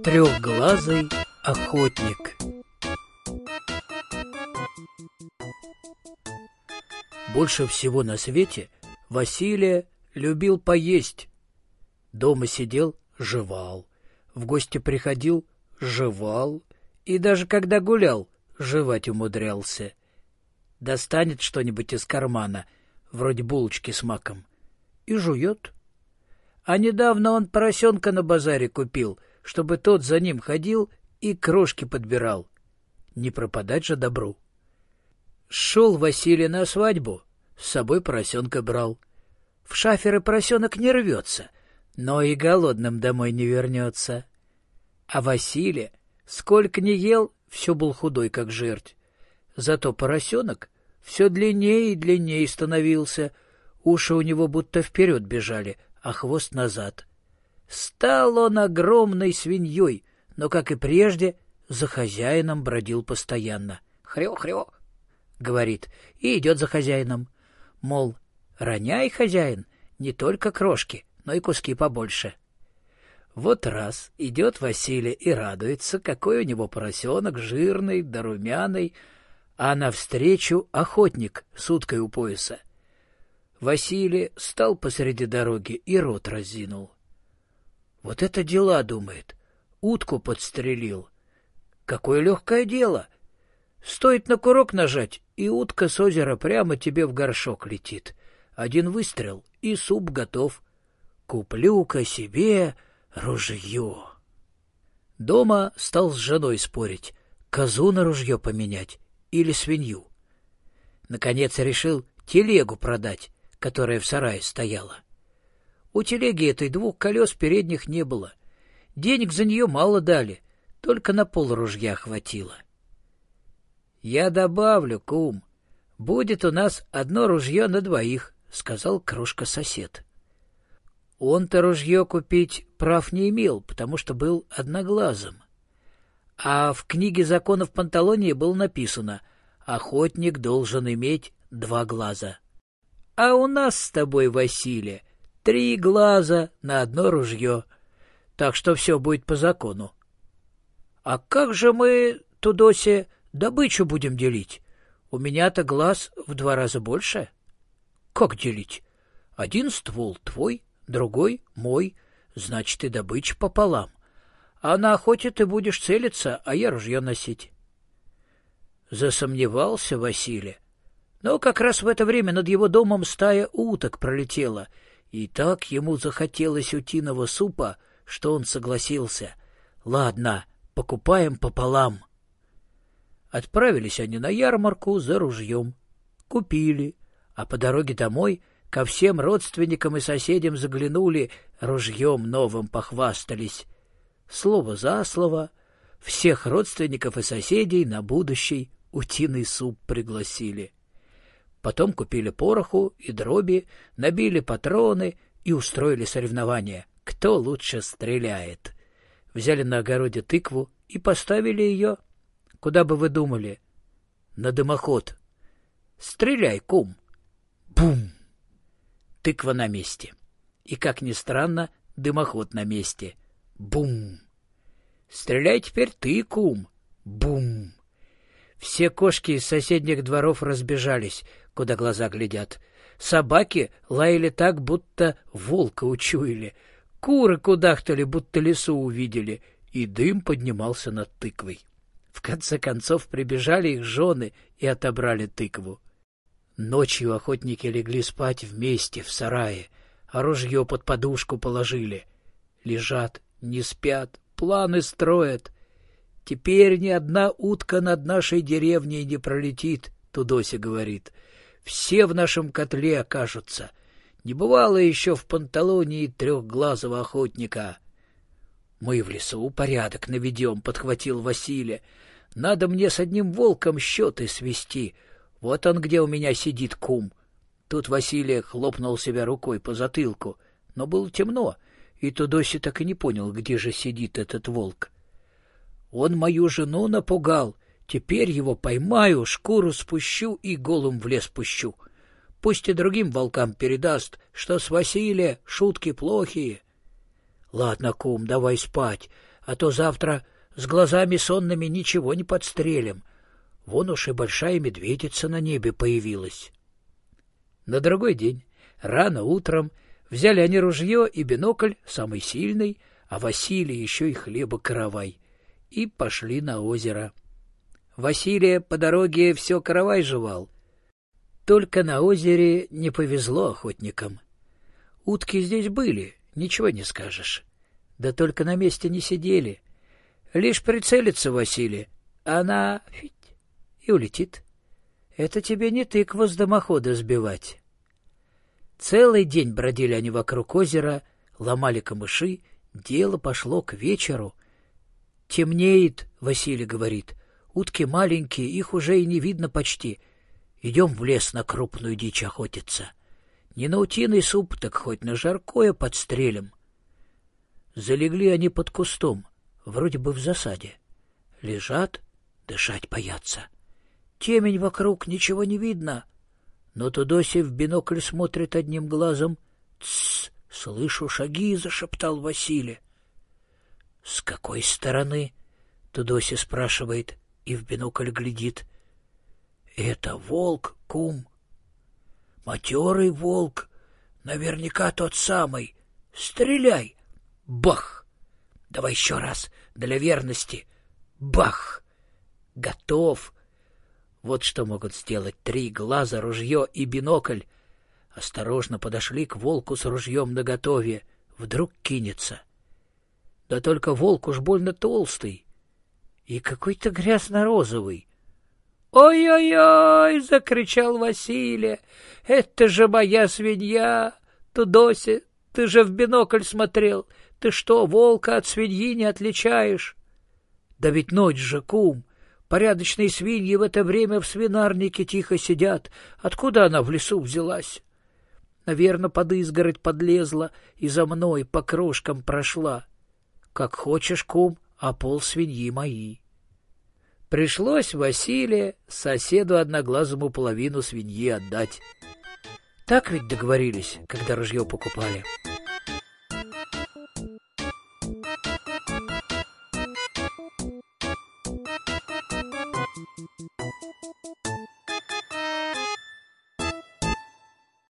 Трехглазый охотник. Больше всего на свете Василий любил поесть. Дома сидел — жевал, в гости приходил — жевал, и даже когда гулял — жевать умудрялся. Достанет что-нибудь из кармана, вроде булочки с маком, и жует. А недавно он поросенка на базаре купил, чтобы тот за ним ходил и крошки подбирал. Не пропадать же добру. Шел Василий на свадьбу, с собой поросенка брал. В шаферы поросенок не рвется, но и голодным домой не вернется. А Василий, сколько ни ел, все был худой, как жерть. Зато поросенок все длиннее и длиннее становился, уши у него будто вперед бежали, а хвост назад. Стал он огромной свиньей, но, как и прежде, за хозяином бродил постоянно. «Хрё-хрё», — говорит, и идет за хозяином. Мол, роняй, хозяин, не только крошки, но и куски побольше. Вот раз идет Василий и радуется, какой у него поросенок жирный да румяный, а навстречу охотник с уткой у пояса. Василий стал посреди дороги и рот разинул. Вот это дела, думает, утку подстрелил. Какое легкое дело! Стоит на курок нажать, и утка с озера прямо тебе в горшок летит. Один выстрел, и суп готов. Куплю-ка себе ружье. Дома стал с женой спорить, козу на ружье поменять или свинью. Наконец решил телегу продать, которая в сарае стояла. У телеги этой 2 колес передних не было. Денег за нее мало дали, только на пол ружья хватило. — Я добавлю, кум, будет у нас одно ружье на 2, — сказал Крошка-сосед. Он-то ружье купить прав не имел, потому что был одноглазым. А в книге законов Панталонии было написано: охотник должен иметь 2 глаза. А у нас с тобой, Василий, 3 глаза на одно ружье, так что все будет по закону. — А как же мы, Тудосе, добычу будем делить? У меня-то глаз в 2 раза больше. — Как делить? Один ствол твой, другой мой, значит, и добыча пополам. А на охоте ты будешь целиться, а я ружье носить. Засомневался Василий. Но как раз в это время над его домом стая уток пролетела, и так ему захотелось утиного супа, что он согласился. Ладно, покупаем пополам. Отправились они на ярмарку за ружьем. Купили, а по дороге домой ко всем родственникам и соседям заглянули, ружьем новым похвастались. Слово за слово, всех родственников и соседей на будущий утиный суп пригласили. Потом купили пороху и дроби, набили патроны и устроили соревнования, кто лучше стреляет. Взяли на огороде тыкву и поставили ее, куда бы вы думали, на дымоход. Стреляй, кум. Бум! Тыква на месте. И, как ни странно, дымоход на месте. Бум! Стреляй теперь ты, кум. Бум! Все кошки из соседних дворов разбежались, куда глаза глядят. Собаки лаяли так, будто волка учуяли. Куры кудахтали, будто лису увидели. И дым поднимался над тыквой. В конце концов прибежали их жены и отобрали тыкву. Ночью охотники легли спать вместе в сарае, а ружье под подушку положили. Лежат, не спят, планы строят. Теперь ни одна утка над нашей деревней не пролетит, Тудося говорит. Все в нашем котле окажутся. Не бывало еще в Панталонии 3-глазого охотника. Мы в лесу порядок наведем, — подхватил Василий. Надо мне с одним волком счеты свести. Вот он где у меня сидит, кум. Тут Василий хлопнул себя рукой по затылку, но было темно, и Тудося так и не понял, где же сидит этот волк. Он мою жену напугал. Теперь его поймаю, шкуру спущу и голым в лес пущу. Пусть и другим волкам передаст, что с Василия шутки плохие. — Ладно, кум, давай спать, а то завтра с глазами сонными ничего не подстрелим. Вон уж и большая медведица на небе появилась». На другой день, рано утром, взяли они ружье и бинокль, самый сильный, а Василий еще и хлеба-каравай, и пошли на озеро. Василий по дороге все каравай жевал. Только на озере не повезло охотникам. Утки здесь были, ничего не скажешь. Да только на месте не сидели. Лишь прицелится Василий, она фить, и улетит. Это тебе не тыкву с дымохода сбивать. Целый день бродили они вокруг озера, ломали камыши, дело пошло к вечеру. «Темнеет», — Василий говорит, — «утки маленькие, их уже и не видно почти. Идем в лес на крупную дичь охотиться. Не на утиный суп, так хоть на жаркое подстрелим». Залегли они под кустом, вроде бы в засаде. Лежат, дышать боятся. Темень вокруг, ничего не видно. Но Тудоси в бинокль смотрит одним глазом. «Тссс, слышу шаги», — зашептал Василий. «С какой стороны?» — Тудоси спрашивает и в бинокль глядит. «Это волк, кум. Матерый волк. Наверняка тот самый. Стреляй!» Бах! «Давай еще раз, для верности. Бах! Готов!» Вот что могут сделать 3 глаза, ружье и бинокль. Осторожно подошли к волку с ружьем наготове. Вдруг кинется. Да только волк уж больно толстый и какой-то грязно-розовый. «Ой-ой-ой!» — закричал Василий. «Это же моя свинья! Тудося, ты же в бинокль смотрел. Ты что, волка от свиньи не отличаешь?» «Да ведь ночь же, кум! Порядочные свиньи в это время в свинарнике тихо сидят. Откуда она в лесу взялась? Наверно, под изгородь подлезла и за мной по крошкам прошла. Как хочешь, кум, а пол свиньи мои». Пришлось Василию, соседу одноглазому, половину свиньи отдать. Так ведь договорились, когда ружье покупали.